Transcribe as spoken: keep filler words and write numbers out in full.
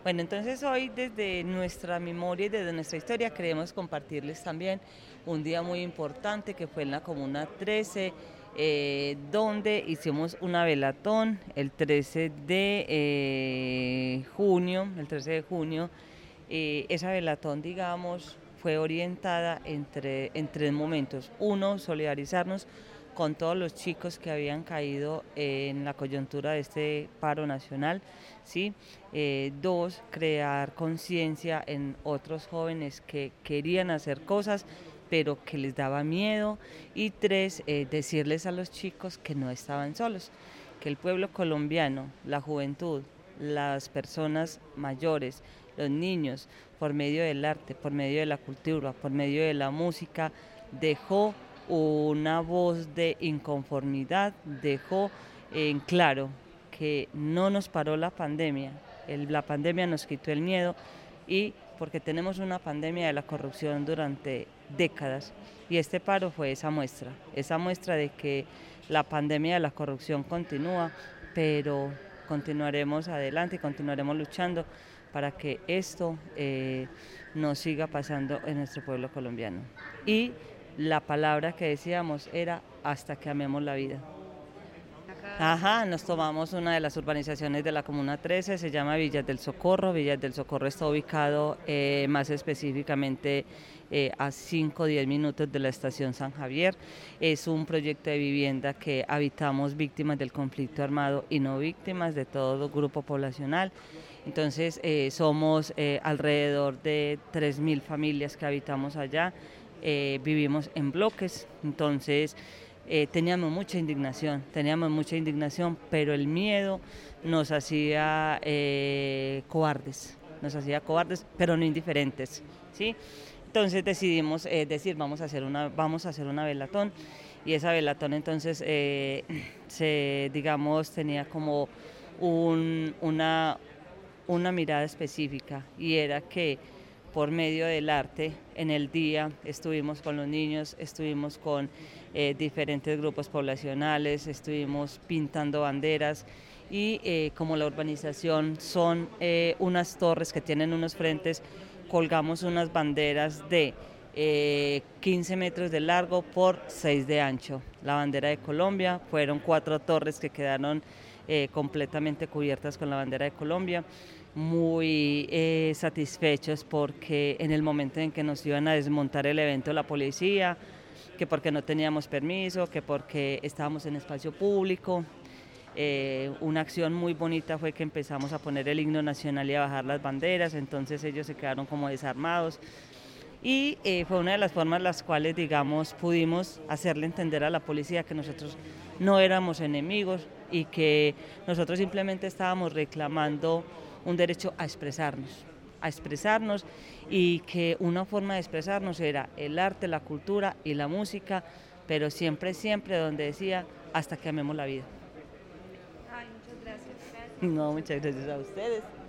Bueno, entonces hoy desde nuestra memoria y desde nuestra historia queremos compartirles también un día muy importante que fue en la Comuna trece, eh, donde hicimos una velatón el trece de eh, junio, el trece de junio. Eh, esa velatón, digamos, fue orientada entre, en tres momentos. Uno, solidarizarnos con todos los chicos que habían caído en la coyuntura de este paro nacional, ¿sí? Eh, dos, crear conciencia en otros jóvenes que querían hacer cosas, pero que les daba miedo. Y tres, eh, decirles a los chicos que no estaban solos, que el pueblo colombiano, la juventud, las personas mayores, los niños, por medio del arte, por medio de la cultura, por medio de la música, dejó una voz de inconformidad, dejó en claro que no nos paró la pandemia, el, la pandemia nos quitó el miedo, y porque tenemos una pandemia de la corrupción durante décadas, y este paro fue esa muestra, esa muestra de que la pandemia de la corrupción continúa, pero continuaremos adelante y continuaremos luchando para que esto eh, no siga pasando en nuestro pueblo colombiano. Y la palabra que decíamos era hasta que amemos la vida. Ajá, nos tomamos una de las urbanizaciones de la Comuna trece, se llama Villas del Socorro. Villas del Socorro está ubicado eh, más específicamente eh, a cinco o diez minutos de la estación San Javier. Es un proyecto de vivienda que habitamos víctimas del conflicto armado y no víctimas, de todo grupo poblacional. Entonces eh, somos eh, alrededor de tres mil familias que habitamos allá, eh, vivimos en bloques, entonces eh, teníamos mucha indignación, teníamos mucha indignación, pero el miedo nos hacía eh, cobardes, nos hacía cobardes, pero no indiferentes, ¿sí? Entonces decidimos eh, decir, vamos a hacer una, vamos a hacer una velatón, y esa velatón entonces eh, se, digamos, tenía como un, una, una mirada específica, y era que por medio del arte, en el día estuvimos con los niños, estuvimos con eh, diferentes grupos poblacionales, estuvimos pintando banderas, y eh, como la urbanización son eh, unas torres que tienen unos frentes, colgamos unas banderas de eh, quince metros de largo por seis de ancho. La bandera de Colombia, fueron cuatro torres que quedaron eh, completamente cubiertas con la bandera de Colombia, muy eh, satisfechos porque en el momento en que nos iban a desmontar el evento la policía, que porque no teníamos permiso, que porque estábamos en espacio público. Eh, una acción muy bonita fue que empezamos a poner el himno nacional y a bajar las banderas, entonces ellos se quedaron como desarmados, y eh, fue una de las formas las cuales, digamos, pudimos hacerle entender a la policía que nosotros no éramos enemigos y que nosotros simplemente estábamos reclamando un derecho a expresarnos, a expresarnos, y que una forma de expresarnos era el arte, la cultura y la música, pero siempre, siempre donde decía hasta que amemos la vida. Ay, muchas gracias. Gracias. No, muchas gracias a ustedes.